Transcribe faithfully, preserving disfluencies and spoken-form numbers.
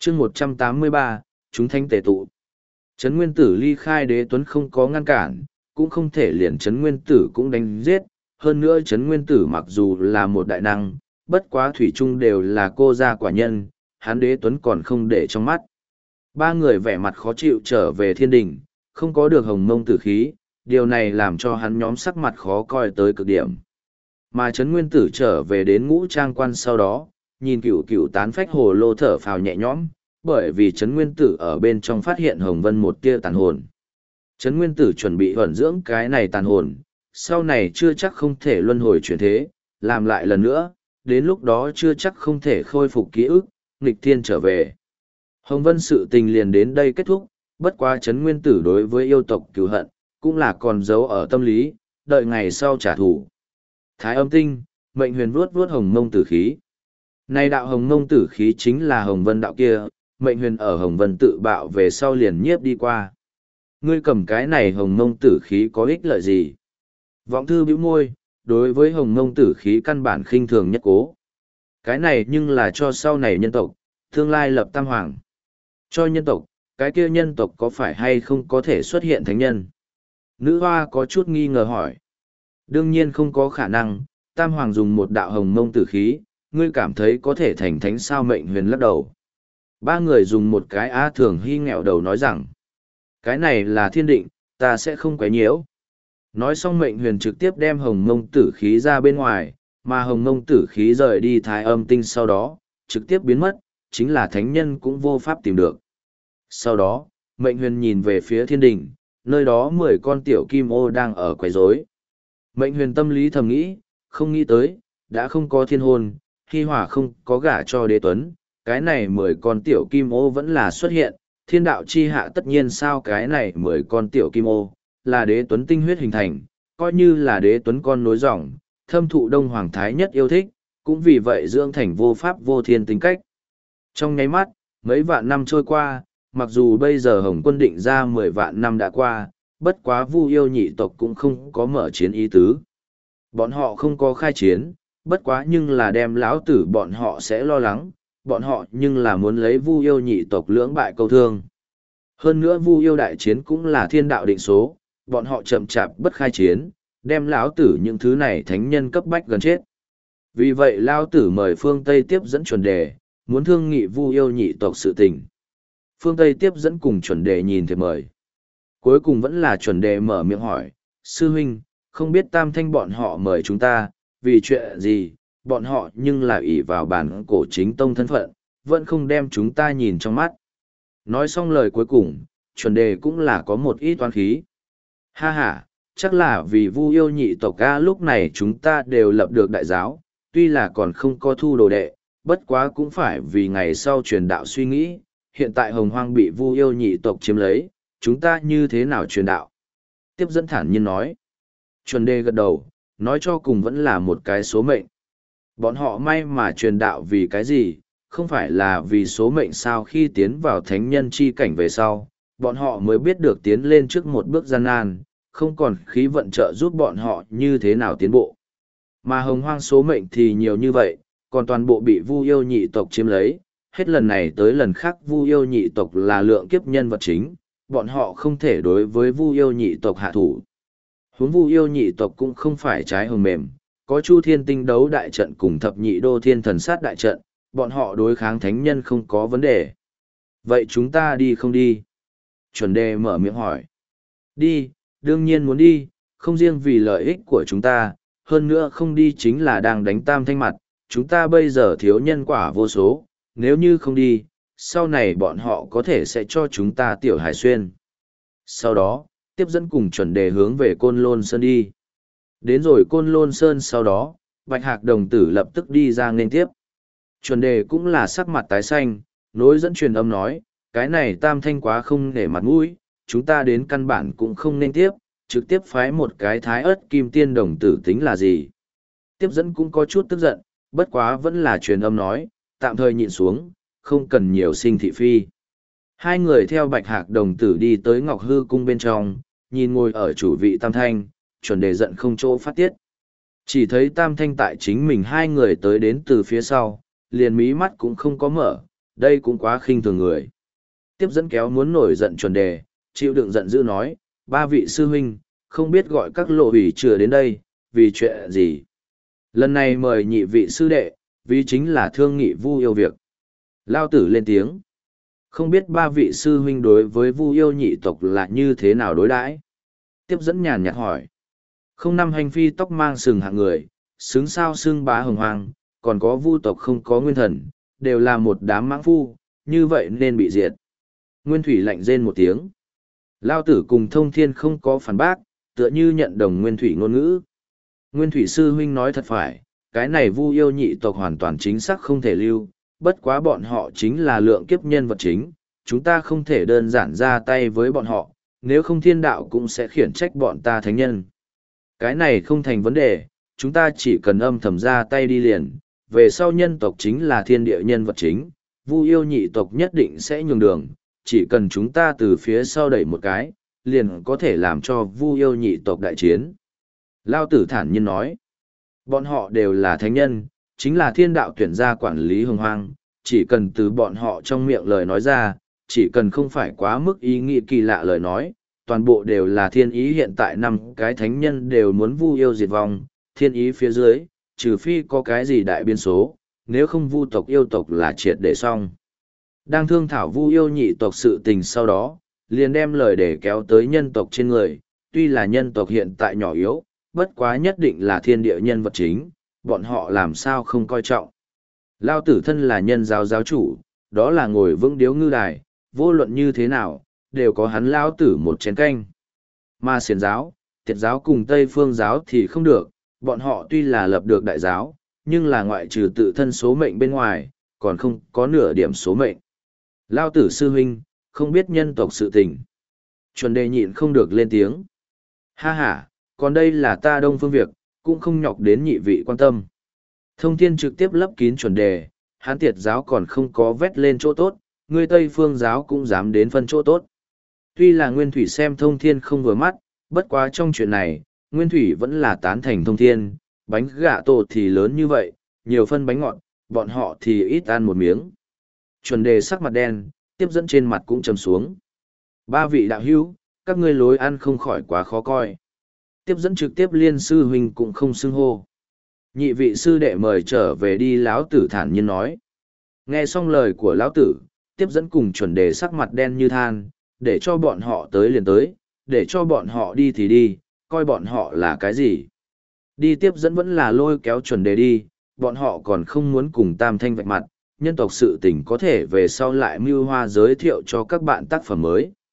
chương một trăm tám mươi ba, chúng thanh tề tụ. Trấn Nguyên Tử ly khai Đế Tuấn không có ngăn cản, cũng không thể liền Trấn Nguyên Tử cũng đánh giết. Hơn nữa Trấn Nguyên Tử mặc dù là một đại năng, bất quá thủy chung đều là cô gia quả nhân, hắn Đế Tuấn còn không để trong mắt. Ba người vẻ mặt khó chịu trở về thiên đình, không có được hồng mông tử khí, điều này làm cho hắn nhóm sắc mặt khó coi tới cực điểm. Mà Trấn Nguyên Tử trở về đến ngũ trang quan sau đó, nhìn cựu cựu tán phách hồ lô thở phào nhẹ nhõm, bởi vì Trấn Nguyên Tử ở bên trong phát hiện Hồng Vân một tia tàn hồn. Trấn Nguyên Tử chuẩn bị ẩn dưỡng cái này tàn hồn, sau này chưa chắc không thể luân hồi chuyển thế, làm lại lần nữa, đến lúc đó chưa chắc không thể khôi phục ký ức, nghịch thiên trở về. Hồng Vân sự tình liền đến đây kết thúc, bất quá Trấn Nguyên Tử đối với yêu tộc cứu hận, cũng là còn giấu ở tâm lý, đợi ngày sau trả thù. Thái âm tinh, mệnh huyền vuốt vuốt hồng mông tử khí. Này đạo hồng mông tử khí chính là Hồng Vân đạo kia, mệnh huyền ở Hồng Vân tự bạo về sau liền nhiếp đi qua. Ngươi cầm cái này hồng mông tử khí có ích lợi gì? Vọng thư bĩu môi, đối với hồng mông tử khí căn bản khinh thường nhất cố. Cái này nhưng là cho sau này nhân tộc, tương lai lập tam hoàng. Cho nhân tộc, cái kia nhân tộc có phải hay không có thể xuất hiện thánh nhân? Nữ hoa có chút nghi ngờ hỏi. Đương nhiên không có khả năng, tam hoàng dùng một đạo hồng mông tử khí, ngươi cảm thấy có thể thành thánh sao? Mệnh huyền lắc đầu. Ba người dùng một cái á thường hy nghẹo đầu nói rằng, cái này là thiên định, ta sẽ không quấy nhiễu. Nói xong mệnh huyền trực tiếp đem hồng mông tử khí ra bên ngoài, mà hồng mông tử khí rời đi thái âm tinh sau đó, trực tiếp biến mất, chính là thánh nhân cũng vô pháp tìm được. Sau đó, mệnh huyền nhìn về phía thiên đình, nơi đó mười con tiểu kim ô đang ở quấy rối. Mệnh huyền tâm lý thầm nghĩ, không nghĩ tới, đã không có thiên hôn, hy hỏa không có gả cho đế tuấn, cái này mười con tiểu kim ô vẫn là xuất hiện, thiên đạo chi hạ tất nhiên sao cái này mười con tiểu kim ô, là đế tuấn tinh huyết hình thành, coi như là đế tuấn con nối dòng, thâm thụ đông hoàng thái nhất yêu thích, cũng vì vậy dưỡng thành vô pháp vô thiên tính cách. Trong nháy mắt, mấy vạn năm trôi qua, mặc dù bây giờ Hồng Quân định ra mười vạn năm đã qua, bất quá Vu yêu nhị tộc cũng không có mở chiến ý tứ. Bọn họ không có khai chiến, bất quá nhưng là đem lão tử bọn họ sẽ lo lắng, bọn họ nhưng là muốn lấy Vu yêu nhị tộc lưỡng bại câu thương. Hơn nữa Vu yêu đại chiến cũng là thiên đạo định số, bọn họ chậm chạp bất khai chiến, đem lão tử những thứ này thánh nhân cấp bách gần chết. Vì vậy lão tử mời phương Tây tiếp dẫn chuẩn đề, muốn thương nghị Vu yêu nhị tộc sự tình. Phương Tây tiếp dẫn cùng chuẩn đề nhìn thiệp mời. Cuối cùng vẫn là chuẩn đề mở miệng hỏi, sư huynh, không biết tam thanh bọn họ mời chúng ta, vì chuyện gì, bọn họ nhưng là ỷ vào bản cổ chính tông thân phận, vẫn không đem chúng ta nhìn trong mắt. Nói xong lời cuối cùng, chuẩn đề cũng là có một ít toán khí. Ha ha, chắc là vì Vu yêu nhị tộc ca lúc này chúng ta đều lập được đại giáo, tuy là còn không có thu đồ đệ, bất quá cũng phải vì ngày sau truyền đạo suy nghĩ, hiện tại hồng hoang bị Vu yêu nhị tộc chiếm lấy, chúng ta như thế nào truyền đạo? Tiếp dẫn thản nhiên nói. Chuẩn đề gật đầu, nói cho cùng vẫn là một cái số mệnh. Bọn họ may mà truyền đạo vì cái gì, không phải là vì số mệnh sao? Khi tiến vào thánh nhân chi cảnh về sau, bọn họ mới biết được tiến lên trước một bước gian nan, không còn khí vận trợ giúp bọn họ như thế nào tiến bộ. Mà hồng hoang số mệnh thì nhiều như vậy, còn toàn bộ bị Vu yêu nhị tộc chiếm lấy, hết lần này tới lần khác Vu yêu nhị tộc là lượng kiếp nhân vật chính, bọn họ không thể đối với Vu yêu nhị tộc hạ thủ. Huống Vu yêu nhị tộc cũng không phải trái hồng mềm, có Chu Thiên Tinh đấu đại trận cùng thập nhị đô thiên thần sát đại trận, bọn họ đối kháng thánh nhân không có vấn đề. Vậy chúng ta đi không đi? Chuẩn đề mở miệng hỏi. Đi, đương nhiên muốn đi, không riêng vì lợi ích của chúng ta, hơn nữa không đi chính là đang đánh tam thanh mặt, chúng ta bây giờ thiếu nhân quả vô số, nếu như không đi, sau này bọn họ có thể sẽ cho chúng ta tiểu hải xuyên. Sau đó, tiếp dẫn cùng chuẩn đề hướng về Côn Lôn Sơn đi. Đến rồi Côn Lôn Sơn sau đó, Bạch Hạc đồng tử lập tức đi ra nên tiếp. Chuẩn đề cũng là sắc mặt tái xanh, nối dẫn truyền âm nói, cái này tam thanh quá không nể mặt mũi, chúng ta đến căn bản cũng không nên tiếp, trực tiếp phái một cái thái ớt kim tiên đồng tử tính là gì. Tiếp dẫn cũng có chút tức giận, bất quá vẫn là truyền âm nói, tạm thời nhịn xuống, không cần nhiều sinh thị phi. Hai người theo Bạch Hạc đồng tử đi tới Ngọc Hư cung bên trong, nhìn ngồi ở chủ vị tam thanh, chuẩn đề giận không chỗ phát tiết. Chỉ thấy tam thanh tại chính mình hai người tới đến từ phía sau, liền mí mắt cũng không có mở, đây cũng quá khinh thường người. Tiếp dẫn kéo muốn nổi giận chuẩn đề, chịu đựng giận dữ nói, ba vị sư huynh, không biết gọi các lộ hủy chừa đến đây, vì chuyện gì. Lần này mời nhị vị sư đệ, vì chính là thương nghị Vu Yêu việc. Lao tử lên tiếng. Không biết ba vị sư huynh đối với Vu Yêu nhị tộc là như thế nào đối đãi? Tiếp dẫn nhàn nhạt hỏi. Không năm hành phi tóc mang sừng hạng người, xứng sao xưng bá hồng hoang, còn có Vu tộc không có nguyên thần, đều là một đám mãng phu, như vậy nên bị diệt. Nguyên Thủy lạnh rên một tiếng. Lao tử cùng Thông Thiên không có phản bác, tựa như nhận đồng Nguyên Thủy ngôn ngữ. Nguyên Thủy sư huynh nói thật phải, cái này Vu Yêu nhị tộc hoàn toàn chính xác không thể lưu, bất quá bọn họ chính là lượng kiếp nhân vật chính, chúng ta không thể đơn giản ra tay với bọn họ, nếu không thiên đạo cũng sẽ khiển trách bọn ta thánh nhân. Cái này không thành vấn đề, chúng ta chỉ cần âm thầm ra tay đi liền, về sau nhân tộc chính là thiên địa nhân vật chính, Vu Yêu nhị tộc nhất định sẽ nhường đường, chỉ cần chúng ta từ phía sau đẩy một cái, liền có thể làm cho Vu Yêu nhị tộc đại chiến. Lao tử thản nhiên nói, bọn họ đều là thánh nhân, chính là thiên đạo tuyển ra quản lý hồng hoang, chỉ cần từ bọn họ trong miệng lời nói ra, chỉ cần không phải quá mức ý nghĩ kỳ lạ lời nói, toàn bộ đều là thiên ý. Hiện tại năm cái thánh nhân đều muốn Vu Yêu diệt vong, thiên ý phía dưới, trừ phi có cái gì đại biên số, nếu không Vu tộc yêu tộc là triệt để xong. Đang thương thảo Vu Yêu nhị tộc sự tình sau đó, liền đem lời để kéo tới nhân tộc trên người, tuy là nhân tộc hiện tại nhỏ yếu, bất quá nhất định là thiên địa nhân vật chính, bọn họ làm sao không coi trọng. Lao tử thân là nhân giáo giáo chủ, đó là ngồi vững điếu ngư đài, vô luận như thế nào, đều có hắn Lao tử một chén canh. Mà xiển giáo, tiệt giáo cùng Tây Phương giáo thì không được, bọn họ tuy là lập được đại giáo, nhưng là ngoại trừ tự thân số mệnh bên ngoài, còn không có nửa điểm số mệnh. Lao tử sư huynh, không biết nhân tộc sự tình. Chuẩn đề nhịn không được lên tiếng. Ha ha, còn đây là ta Đông Phương việc, cũng không nhọc đến nhị vị quan tâm. Thông Thiên trực tiếp lấp kín chuẩn đề, hán tiệt giáo còn không có vét lên chỗ tốt, người Tây Phương giáo cũng dám đến phân chỗ tốt. Tuy là Nguyên Thủy xem Thông Thiên không vừa mắt, bất quá trong chuyện này, Nguyên Thủy vẫn là tán thành Thông Thiên, bánh gà tổ thì lớn như vậy, nhiều phân bánh ngọt, bọn họ thì ít ăn một miếng. Chuẩn đề sắc mặt đen, tiếp dẫn trên mặt cũng trầm xuống. Ba vị đạo hữu, các ngươi lối ăn không khỏi quá khó coi. Tiếp dẫn trực tiếp liên sư huynh cũng không xưng hô. Nhị vị sư đệ mời trở về đi, lão tử thản nhiên nói. Nghe xong lời của lão tử, tiếp dẫn cùng chuẩn đề sắc mặt đen như than, để cho bọn họ tới liền tới, để cho bọn họ đi thì đi, coi bọn họ là cái gì. Đi tiếp dẫn vẫn là lôi kéo chuẩn đề đi, bọn họ còn không muốn cùng tam thanh vạch mặt, nhân tộc sự tình có thể về sau lại mưu hoa giới thiệu cho các bạn tác phẩm mới.